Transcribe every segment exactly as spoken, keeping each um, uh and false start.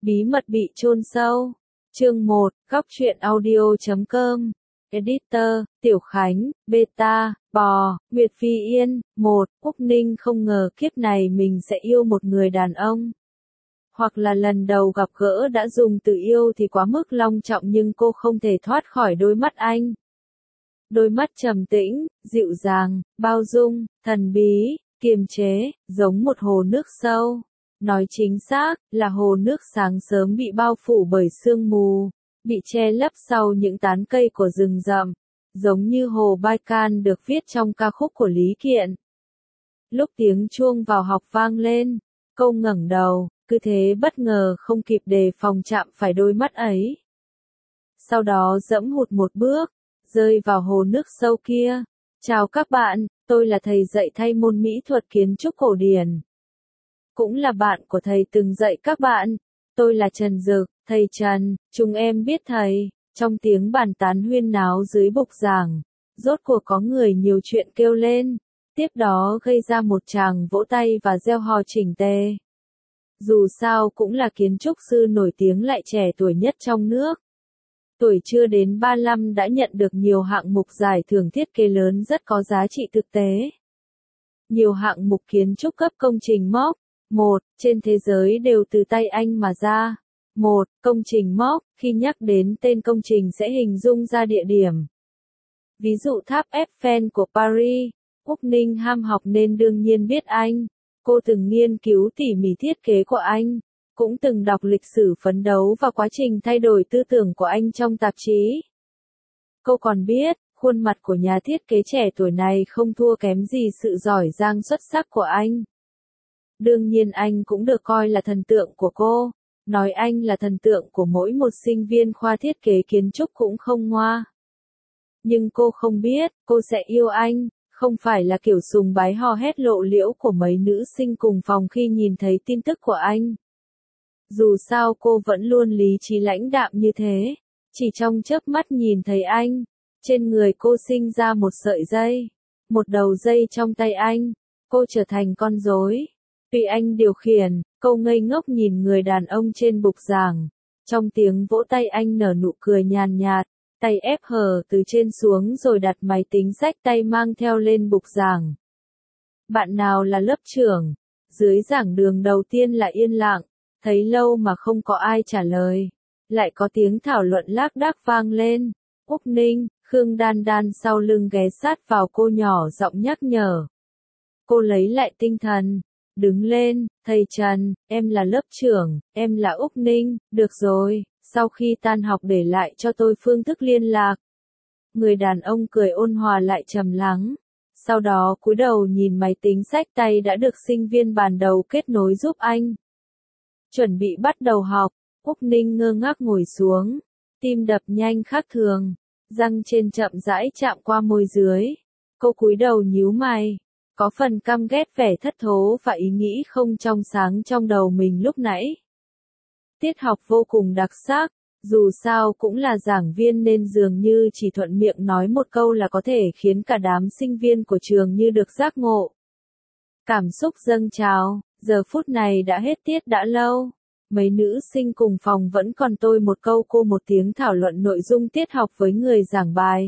Bí mật bị chôn sâu. Chương một, góc truyện audio chấm com. Editor, Tiểu Khánh, Beta, Bò, Nguyệt Phi Yên. Một, Úc Ninh không ngờ kiếp này mình sẽ yêu một người đàn ông. Hoặc là lần đầu gặp gỡ đã dùng từ yêu thì quá mức long trọng, nhưng cô không thể thoát khỏi đôi mắt anh. Đôi mắt trầm tĩnh, dịu dàng, bao dung, thần bí, kiềm chế, giống một hồ nước sâu. Nói chính xác, là hồ nước sáng sớm bị bao phủ bởi sương mù, bị che lấp sau những tán cây của rừng rậm, giống như hồ Baikal được viết trong ca khúc của Lý Kiện. Lúc tiếng chuông vào học vang lên, cô ngẩng đầu, cứ thế bất ngờ không kịp đề phòng chạm phải đôi mắt ấy. Sau đó dẫm hụt một bước, rơi vào hồ nước sâu kia. Chào các bạn, tôi là thầy dạy thay môn mỹ thuật kiến trúc cổ điển. Cũng là bạn của thầy từng dạy các bạn. Tôi là Trần Dực, thầy Trần, chúng em biết thầy. Trong tiếng bàn tán huyên náo dưới bục giảng, rốt cuộc có người nhiều chuyện kêu lên. Tiếp đó gây ra một tràng vỗ tay và reo hò chỉnh tề. Dù sao cũng là kiến trúc sư nổi tiếng lại trẻ tuổi nhất trong nước. Tuổi chưa đến ba mươi lăm đã nhận được nhiều hạng mục giải thưởng thiết kế lớn rất có giá trị thực tế. Nhiều hạng mục kiến trúc cấp công trình móc, một, trên thế giới đều từ tay anh mà ra. Một, công trình móc, khi nhắc đến tên công trình sẽ hình dung ra địa điểm. Ví dụ tháp Eiffel của Paris, Úc Ninh ham học nên đương nhiên biết anh. Cô từng nghiên cứu tỉ mỉ thiết kế của anh, cũng từng đọc lịch sử phấn đấu và quá trình thay đổi tư tưởng của anh trong tạp chí. Cô còn biết, khuôn mặt của nhà thiết kế trẻ tuổi này không thua kém gì sự giỏi giang xuất sắc của anh. Đương nhiên anh cũng được coi là thần tượng của cô, nói anh là thần tượng của mỗi một sinh viên khoa thiết kế kiến trúc cũng không ngoa. Nhưng cô không biết, cô sẽ yêu anh. Không phải là kiểu sùng bái hò hét lộ liễu của mấy nữ sinh cùng phòng khi nhìn thấy tin tức của anh. Dù sao cô vẫn luôn lý trí lãnh đạm như thế. Chỉ trong chớp mắt nhìn thấy anh, trên người cô sinh ra một sợi dây. Một đầu dây trong tay anh, cô trở thành con rối. Tùy anh điều khiển, cô ngây ngốc nhìn người đàn ông trên bục giảng. Trong tiếng vỗ tay anh nở nụ cười nhàn nhạt. Tay ép hờ từ trên xuống rồi đặt máy tính xách tay mang theo lên bục giảng. Bạn nào là lớp trưởng? Dưới giảng đường đầu tiên là yên lặng, thấy lâu mà không có ai trả lời. Lại có tiếng thảo luận lác đác vang lên. Úc Ninh, Khương Đan Đan sau lưng ghé sát vào cô nhỏ giọng nhắc nhở. Cô lấy lại tinh thần, đứng lên, thầy Trần, em là lớp trưởng, em là Úc Ninh, được rồi. Sau khi tan học để lại cho tôi phương thức liên lạc. Người đàn ông cười ôn hòa lại trầm lắng. Sau đó cúi đầu nhìn máy tính xách tay đã được sinh viên ban đầu kết nối giúp anh. Chuẩn bị bắt đầu học, Úc Ninh ngơ ngác ngồi xuống. Tim đập nhanh khác thường. Răng trên chậm rãi chạm qua môi dưới. Cô cúi đầu nhíu mày. Có phần căm ghét vẻ thất thố và ý nghĩ không trong sáng trong đầu mình lúc nãy. Tiết học vô cùng đặc sắc, dù sao cũng là giảng viên nên dường như chỉ thuận miệng nói một câu là có thể khiến cả đám sinh viên của trường như được giác ngộ. Cảm xúc dâng trào, giờ phút này đã hết tiết đã lâu. Mấy nữ sinh cùng phòng vẫn còn tôi một câu cô một tiếng thảo luận nội dung tiết học với người giảng bài.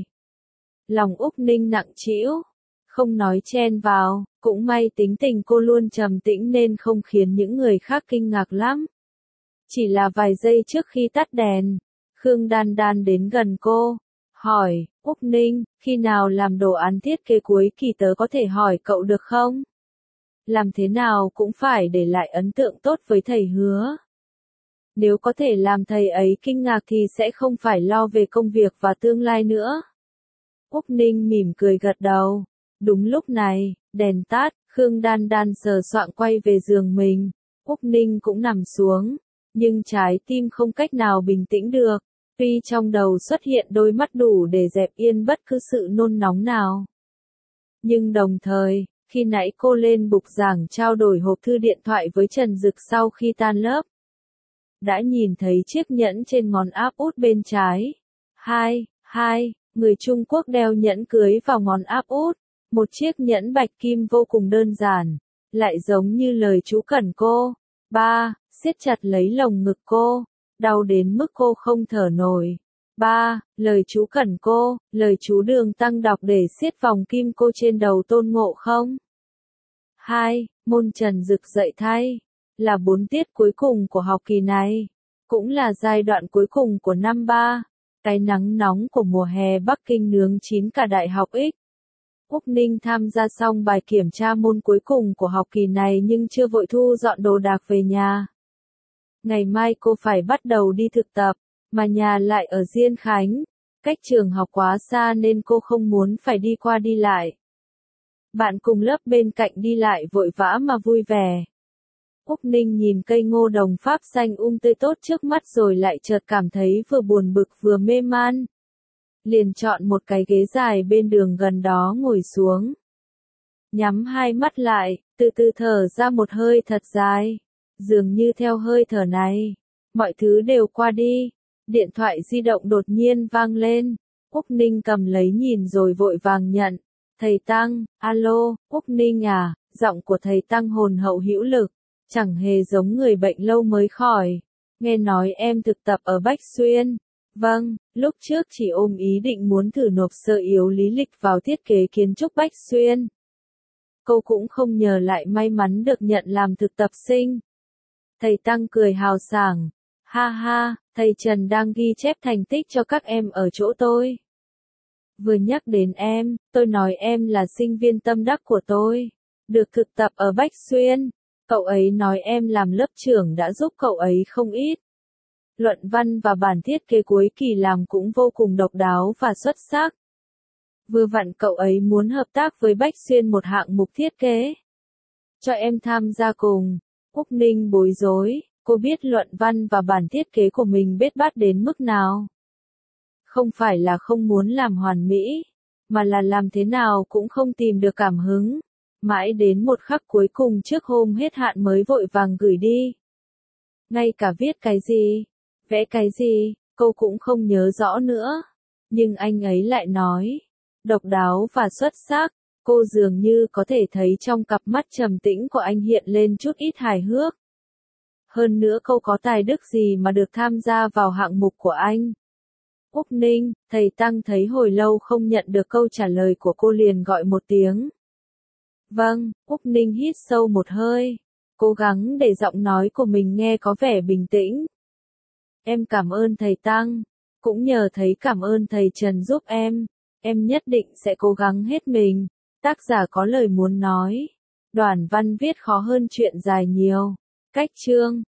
Lòng Úc Ninh nặng trĩu, không nói chen vào, cũng may tính tình cô luôn trầm tĩnh nên không khiến những người khác kinh ngạc lắm. Chỉ là vài giây trước khi tắt đèn, Khương Đan Đan đến gần cô, hỏi, Úc Ninh, khi nào làm đồ án thiết kế cuối kỳ tớ có thể hỏi cậu được không? Làm thế nào cũng phải để lại ấn tượng tốt với thầy hứa. Nếu có thể làm thầy ấy kinh ngạc thì sẽ không phải lo về công việc và tương lai nữa. Úc Ninh mỉm cười gật đầu. Đúng lúc này, đèn tắt, Khương Đan Đan sờ soạng quay về giường mình. Úc Ninh cũng nằm xuống. Nhưng trái tim không cách nào bình tĩnh được, tuy trong đầu xuất hiện đôi mắt đủ để dẹp yên bất cứ sự nôn nóng nào. Nhưng đồng thời, khi nãy cô lên bục giảng trao đổi hộp thư điện thoại với Trần Dực sau khi tan lớp, đã nhìn thấy chiếc nhẫn trên ngón áp út bên trái. Hai, hai, người Trung Quốc đeo nhẫn cưới vào ngón áp út, một chiếc nhẫn bạch kim vô cùng đơn giản, lại giống như lời chú cẩn cô. Ba, siết chặt lấy lồng ngực cô, đau đến mức cô không thở nổi. ba. Lời chú cần cô, lời chú Đường Tăng đọc để siết vòng kim cô trên đầu Tôn Ngộ Không. hai. Môn trần rực dậy thay, là bốn tiết cuối cùng của học kỳ này, cũng là giai đoạn cuối cùng của năm ba. Cái nắng nóng của mùa hè Bắc Kinh nướng chín cả đại học X. Úc Ninh tham gia xong bài kiểm tra môn cuối cùng của học kỳ này nhưng chưa vội thu dọn đồ đạc về nhà. Ngày mai cô phải bắt đầu đi thực tập, mà nhà lại ở Diên Khánh, cách trường học quá xa nên cô không muốn phải đi qua đi lại. Bạn cùng lớp bên cạnh đi lại vội vã mà vui vẻ. Úc Ninh nhìn cây ngô đồng Pháp xanh um tươi tốt trước mắt rồi lại chợt cảm thấy vừa buồn bực vừa mê man. Liền chọn một cái ghế dài bên đường gần đó ngồi xuống. Nhắm hai mắt lại, từ từ thở ra một hơi thật dài. Dường như theo hơi thở này, mọi thứ đều qua đi. Điện thoại di động đột nhiên vang lên. Úc Ninh cầm lấy nhìn rồi vội vàng nhận. Thầy Tăng, alo, Úc Ninh à, giọng của thầy Tăng hồn hậu hữu lực, chẳng hề giống người bệnh lâu mới khỏi. Nghe nói em thực tập ở Bách Xuyên. Vâng, lúc trước chỉ ôm ý định muốn thử nộp sơ yếu lý lịch vào thiết kế kiến trúc Bách Xuyên. Cô cũng không ngờ lại may mắn được nhận làm thực tập sinh. Thầy Tăng cười hào sảng. Ha ha, thầy Trần đang ghi chép thành tích cho các em ở chỗ tôi. Vừa nhắc đến em, tôi nói em là sinh viên tâm đắc của tôi. Được thực tập ở Bách Xuyên. Cậu ấy nói em làm lớp trưởng đã giúp cậu ấy không ít. Luận văn và bản thiết kế cuối kỳ làm cũng vô cùng độc đáo và xuất sắc. Vừa vặn cậu ấy muốn hợp tác với Bách Xuyên một hạng mục thiết kế. Cho em tham gia cùng. Úc Ninh bối rối, cô biết luận văn và bản thiết kế của mình bết bát đến mức nào. Không phải là không muốn làm hoàn mỹ, mà là làm thế nào cũng không tìm được cảm hứng. Mãi đến một khắc cuối cùng trước hôm hết hạn mới vội vàng gửi đi. Ngay cả viết cái gì, vẽ cái gì, cô cũng không nhớ rõ nữa. Nhưng anh ấy lại nói, độc đáo và xuất sắc, cô dường như có thể thấy trong cặp mắt trầm tĩnh của anh hiện lên chút ít hài hước. Hơn nữa cô có tài đức gì mà được tham gia vào hạng mục của anh. Úc Ninh, thầy Tăng thấy hồi lâu không nhận được câu trả lời của cô liền gọi một tiếng. Vâng, Úc Ninh hít sâu một hơi, cố gắng để giọng nói của mình nghe có vẻ bình tĩnh. Em cảm ơn thầy Tăng, cũng nhờ thấy cảm ơn thầy Trần giúp em, em nhất định sẽ cố gắng hết mình. Tác giả có lời muốn nói, đoạn văn viết khó hơn chuyện dài nhiều. Cách chương